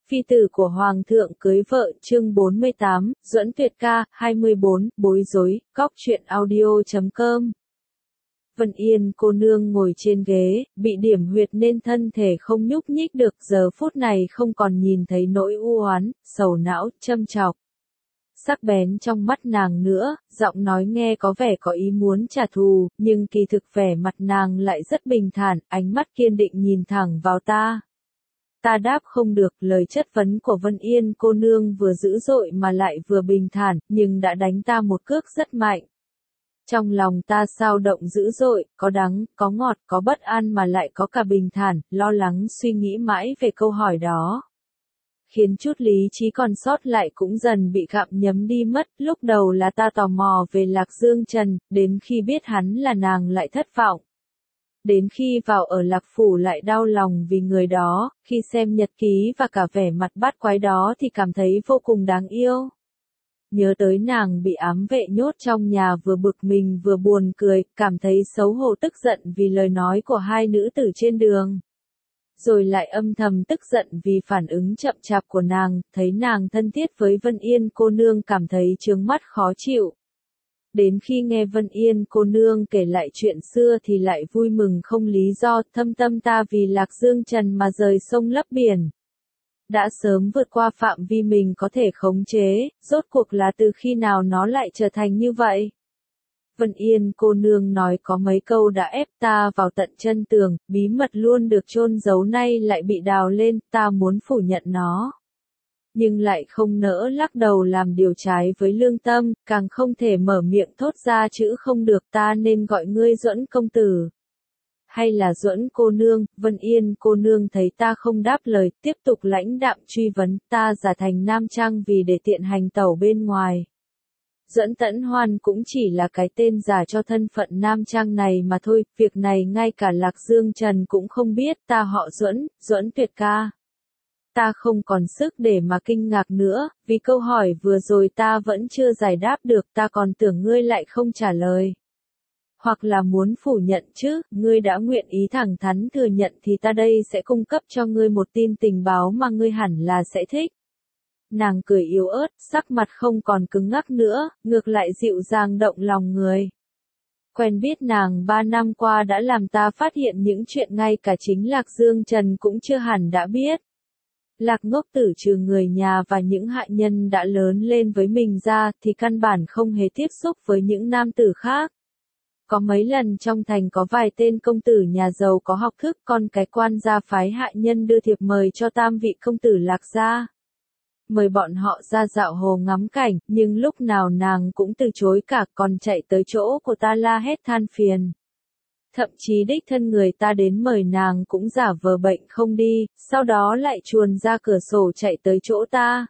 Phi tử của Hoàng thượng cưới vợ chương 48, Duẫn Tuyệt ca, 24, bối rối, góc truyện audio.com. Vân Yên cô nương ngồi trên ghế, bị điểm huyệt nên thân thể không nhúc nhích được, giờ phút này không còn nhìn thấy nỗi u oán, sầu não, châm chọc. Sắc bén trong mắt nàng nữa, giọng nói nghe có vẻ có ý muốn trả thù, nhưng kỳ thực vẻ mặt nàng lại rất bình thản, ánh mắt kiên định nhìn thẳng vào ta. Ta đáp không được, lời chất vấn của Vân Yên cô nương vừa dữ dội mà lại vừa bình thản, nhưng đã đánh ta một cước rất mạnh. Trong lòng ta xao động dữ dội, có đắng, có ngọt, có bất an mà lại có cả bình thản, lo lắng suy nghĩ mãi về câu hỏi đó. Khiến chút lý trí còn sót lại cũng dần bị gặm nhấm đi mất, lúc đầu là ta tò mò về Lạc Dương Trần, đến khi biết hắn là nàng lại thất vọng. Đến khi vào ở Lạc Phủ lại đau lòng vì người đó, khi xem nhật ký và cả vẻ mặt bát quái đó thì cảm thấy vô cùng đáng yêu. Nhớ tới nàng bị ám vệ nhốt trong nhà vừa bực mình vừa buồn cười, cảm thấy xấu hổ tức giận vì lời nói của hai nữ tử trên đường. Rồi lại âm thầm tức giận vì phản ứng chậm chạp của nàng, thấy nàng thân thiết với Vân Yên cô nương cảm thấy chướng mắt khó chịu. Đến khi nghe Vân Yên cô nương kể lại chuyện xưa thì lại vui mừng không lý do, thâm tâm ta vì Lạc Dương Trần mà rời sông lấp biển. Đã sớm vượt qua phạm vi mình có thể khống chế, rốt cuộc là từ khi nào nó lại trở thành như vậy? Vân Yên cô nương nói có mấy câu đã ép ta vào tận chân tường, bí mật luôn được chôn giấu nay lại bị đào lên, ta muốn phủ nhận nó. Nhưng lại không nỡ lắc đầu làm điều trái với lương tâm, càng không thể mở miệng thốt ra chữ không được, ta nên gọi ngươi Duẫn công tử. Hay là Duẫn cô nương? Vân Yên cô nương thấy ta không đáp lời, tiếp tục lãnh đạm truy vấn, ta giả thành nam trang vì để tiện hành tẩu bên ngoài. Duẫn Tẫn Hoan cũng chỉ là cái tên giả cho thân phận nam trang này mà thôi, việc này ngay cả Lạc Dương Trần cũng không biết, ta họ Duẫn, Duẫn Tuyệt ca. Ta không còn sức để mà kinh ngạc nữa, vì câu hỏi vừa rồi ta vẫn chưa giải đáp được, ta còn tưởng ngươi lại không trả lời. Hoặc là muốn phủ nhận chứ, ngươi đã nguyện ý thẳng thắn thừa nhận thì ta đây sẽ cung cấp cho ngươi một tin tình báo mà ngươi hẳn là sẽ thích. Nàng cười yếu ớt, sắc mặt không còn cứng ngắc nữa, ngược lại dịu dàng động lòng người. Quen biết nàng 3 năm qua đã làm ta phát hiện những chuyện ngay cả chính Lạc Dương Trần cũng chưa hẳn đã biết. Lạc Ngốc Tử trừ người nhà và những hạ nhân đã lớn lên với mình ra thì căn bản không hề tiếp xúc với những nam tử khác. Có mấy lần trong thành có vài tên công tử nhà giàu có học thức, con cái quan gia phái hạ nhân đưa thiệp mời cho tam vị công tử Lạc gia. Mời bọn họ ra dạo hồ ngắm cảnh, nhưng lúc nào nàng cũng từ chối cả, còn chạy tới chỗ của ta la hét than phiền. Thậm chí đích thân người ta đến mời nàng cũng giả vờ bệnh không đi, sau đó lại chuồn ra cửa sổ chạy tới chỗ ta.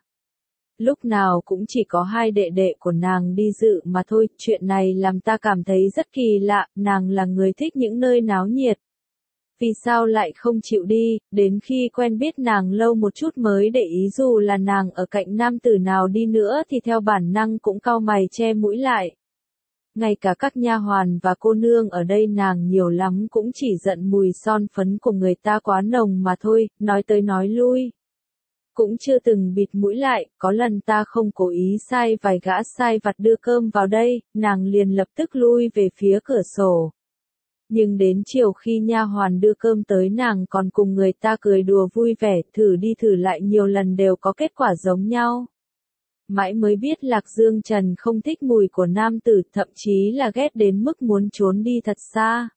Lúc nào cũng chỉ có hai đệ đệ của nàng đi dự mà thôi, chuyện này làm ta cảm thấy rất kỳ lạ, nàng là người thích những nơi náo nhiệt. Vì sao lại không chịu đi, đến khi quen biết nàng lâu một chút mới để ý dù là nàng ở cạnh nam tử nào đi nữa thì theo bản năng cũng cau mày che mũi lại. Ngay cả các nha hoàn và cô nương ở đây nàng nhiều lắm cũng chỉ giận mùi son phấn của người ta quá nồng mà thôi, nói tới nói lui. Cũng chưa từng bịt mũi lại, có lần ta không cố ý sai vài gã sai vặt đưa cơm vào đây, nàng liền lập tức lui về phía cửa sổ. Nhưng đến chiều khi nha hoàn đưa cơm tới nàng còn cùng người ta cười đùa vui vẻ, thử đi thử lại nhiều lần đều có kết quả giống nhau. Mãi mới biết Lạc Dương Trần không thích mùi của nam tử, thậm chí là ghét đến mức muốn trốn đi thật xa.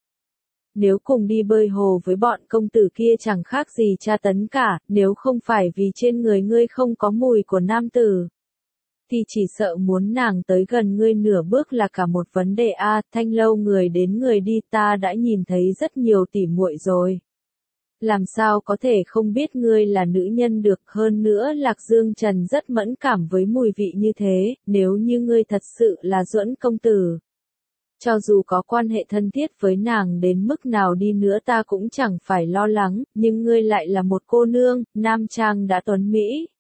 Nếu cùng đi bơi hồ với bọn công tử kia chẳng khác gì tra tấn cả, nếu không phải vì trên người ngươi không có mùi của nam tử, thì chỉ sợ muốn nàng tới gần ngươi nửa bước là cả một vấn đề a. Thanh lâu người đến người đi, ta đã nhìn thấy rất nhiều tỉ muội rồi. Làm sao có thể không biết ngươi là nữ nhân được, hơn nữa Lạc Dương Trần rất mẫn cảm với mùi vị như thế, nếu như ngươi thật sự là Duẫn công tử. Cho dù có quan hệ thân thiết với nàng đến mức nào đi nữa ta cũng chẳng phải lo lắng, nhưng ngươi lại là một cô nương, nam trang đã tuấn mỹ.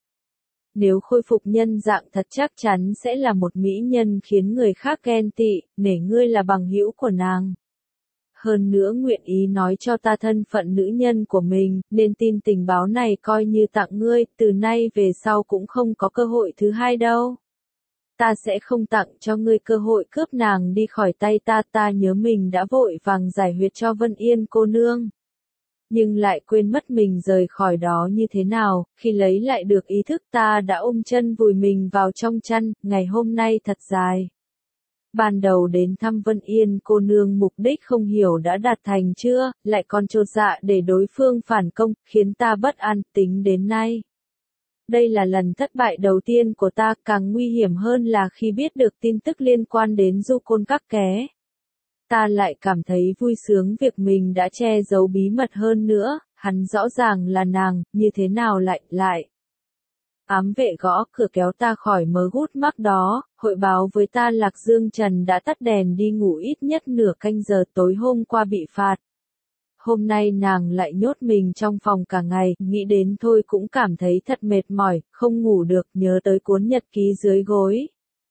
Nếu khôi phục nhân dạng thật chắc chắn sẽ là một mỹ nhân khiến người khác ghen tị, nể ngươi là bằng hữu của nàng. hơn nữa nguyện ý nói cho ta thân phận nữ nhân của mình, nên tin tình báo này coi như tặng ngươi, từ nay về sau cũng không có cơ hội thứ hai đâu. Ta sẽ không tặng cho ngươi cơ hội cướp nàng đi khỏi tay ta, ta nhớ mình đã vội vàng giải huyệt cho Vân Yên cô nương. Nhưng lại quên mất mình rời khỏi đó như thế nào, khi lấy lại được ý thức ta đã ôm chân vùi mình vào trong chăn, ngày hôm nay thật dài. Ban đầu đến thăm Vân Yên cô nương mục đích không hiểu đã đạt thành chưa, lại còn chột dạ để đối phương phản công, khiến ta bất an, tính đến nay. Đây là lần thất bại đầu tiên của ta, càng nguy hiểm hơn là khi biết được tin tức liên quan đến Du Côn Các Ké. Ta lại cảm thấy vui sướng việc mình đã che giấu bí mật hơn nữa, hắn rõ ràng là nàng, như thế nào lại. Ám vệ gõ cửa kéo ta khỏi mớ gút mắc đó, hội báo với ta Lạc Dương Trần đã tắt đèn đi ngủ ít nhất nửa canh giờ, tối hôm qua bị phạt. Hôm nay nàng lại nhốt mình trong phòng cả ngày, nghĩ đến thôi cũng cảm thấy thật mệt mỏi, không ngủ được, nhớ tới cuốn nhật ký dưới gối.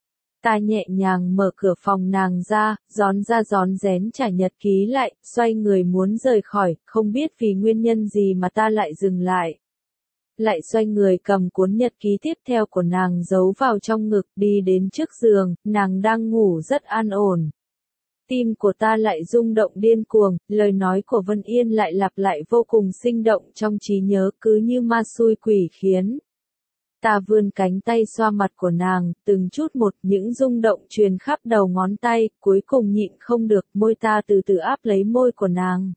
Ta nhẹ nhàng mở cửa phòng nàng ra rón rén trả nhật ký lại, xoay người muốn rời khỏi, không biết vì nguyên nhân gì mà ta lại dừng lại. Lại xoay người cầm cuốn nhật ký tiếp theo của nàng giấu vào trong ngực, đi đến trước giường, nàng đang ngủ rất an ổn. Tim của ta lại rung động điên cuồng, lời nói của Vân Yên lại lặp lại vô cùng sinh động trong trí nhớ, cứ như ma xui quỷ khiến. Ta vươn cánh tay xoa mặt của nàng, từng chút một, những rung động truyền khắp đầu ngón tay, cuối cùng nhịn không được, môi ta từ từ áp lấy môi của nàng.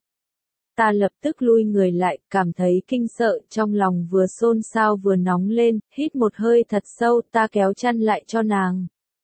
Ta lập tức lui người lại, cảm thấy kinh sợ, trong lòng vừa xôn xao vừa nóng lên, hít một hơi thật sâu, ta kéo chăn lại cho nàng.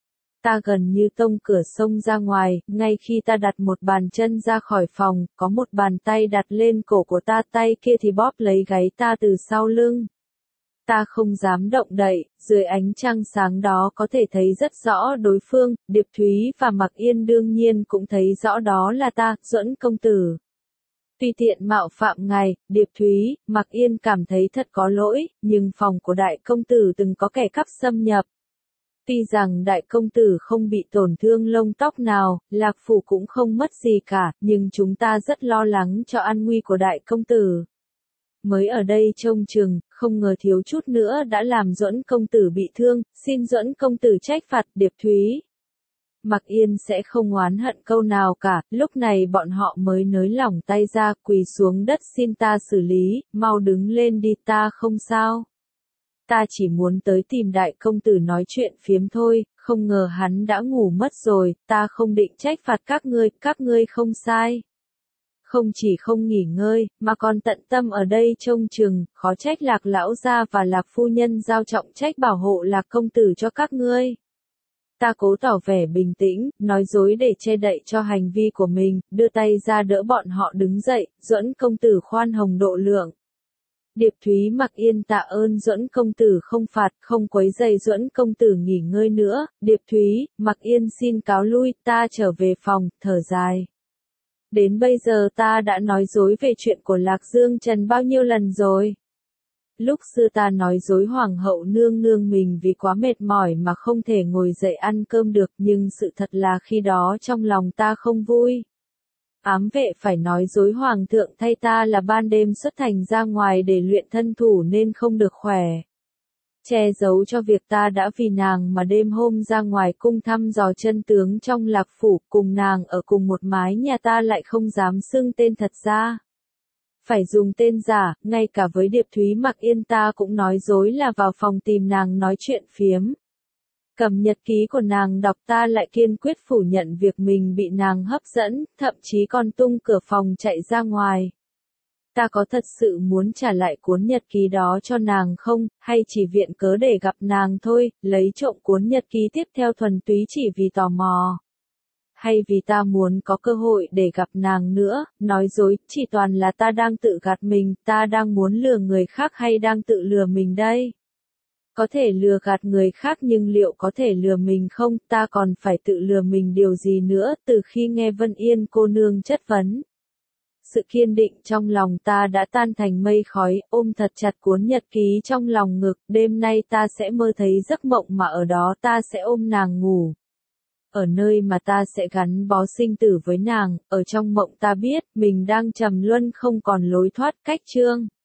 Ta gần như tông cửa xông ra ngoài, ngay khi ta đặt một bàn chân ra khỏi phòng, có một bàn tay đặt lên cổ của ta, tay kia thì bóp lấy gáy ta từ sau lưng. Ta không dám động đậy, dưới ánh trăng sáng đó có thể thấy rất rõ đối phương, Điệp Thúy và Mạc Yên đương nhiên cũng thấy rõ đó là ta, Duẫn công tử. Tuy tiện mạo phạm ngài, Điệp Thúy, Mạc Yên cảm thấy thật có lỗi, nhưng phòng của đại công tử từng có kẻ cắp xâm nhập. Tuy rằng đại công tử không bị tổn thương lông tóc nào, Lạc Phủ cũng không mất gì cả, nhưng chúng ta rất lo lắng cho an nguy của đại công tử. Mới ở đây trông chừng, không ngờ thiếu chút nữa đã làm Duẫn công tử bị thương, xin Duẫn công tử trách phạt. Điệp Thúy. Mạc Yên sẽ không oán hận câu nào cả, lúc này bọn họ mới nới lỏng tay ra, quỳ xuống đất xin ta xử lý, mau đứng lên đi, ta không sao. Ta chỉ muốn tới tìm đại công tử nói chuyện phiếm thôi, không ngờ hắn đã ngủ mất rồi, ta không định trách phạt các ngươi không sai. Không chỉ không nghỉ ngơi, mà còn tận tâm ở đây trông chừng, khó trách Lạc lão gia và Lạc phu nhân giao trọng trách bảo hộ Lạc công tử cho các ngươi. Ta cố tỏ vẻ bình tĩnh, nói dối để che đậy cho hành vi của mình, đưa tay ra đỡ bọn họ đứng dậy, Duẫn công tử khoan hồng độ lượng. Điệp Thúy Mạc Yên tạ ơn Duẫn công tử không phạt, không quấy rầy Duẫn công tử nghỉ ngơi nữa. Điệp Thúy, Mạc Yên xin cáo lui, ta trở về phòng, thở dài. Đến bây giờ ta đã nói dối về chuyện của Lạc Dương Trần bao nhiêu lần rồi? Lúc xưa ta nói dối hoàng hậu nương nương mình vì quá mệt mỏi mà không thể ngồi dậy ăn cơm được, nhưng sự thật là khi đó trong lòng ta không vui. Ám vệ phải nói dối hoàng thượng thay ta là ban đêm xuất thành ra ngoài để luyện thân thủ nên không được khỏe. Che giấu cho việc ta đã vì nàng mà đêm hôm ra ngoài cung thăm dò chân tướng trong Lạc Phủ, cùng nàng ở cùng một mái nhà, ta lại không dám xưng tên thật ra. Phải dùng tên giả, ngay cả với Điệp Thúy Mạc Yên ta cũng nói dối là vào phòng tìm nàng nói chuyện phiếm. Cầm nhật ký của nàng đọc, ta lại kiên quyết phủ nhận việc mình bị nàng hấp dẫn, thậm chí còn tung cửa phòng chạy ra ngoài. Ta có thật sự muốn trả lại cuốn nhật ký đó cho nàng không, hay chỉ viện cớ để gặp nàng thôi, lấy trộm cuốn nhật ký tiếp theo thuần túy chỉ vì tò mò. Hay vì ta muốn có cơ hội để gặp nàng nữa, nói dối, chỉ toàn là ta đang tự gạt mình, ta đang muốn lừa người khác hay đang tự lừa mình đây? Có thể lừa gạt người khác nhưng liệu có thể lừa mình không, ta còn phải tự lừa mình điều gì nữa, từ khi nghe Vân Yên cô nương chất vấn. Sự kiên định trong lòng ta đã tan thành mây khói, ôm thật chặt cuốn nhật ký trong lòng ngực, đêm nay ta sẽ mơ thấy giấc mộng mà ở đó ta sẽ ôm nàng ngủ. ở nơi mà ta sẽ gắn bó sinh tử với nàng, ở trong mộng ta biết, mình đang trầm luân không còn lối thoát. Cách chương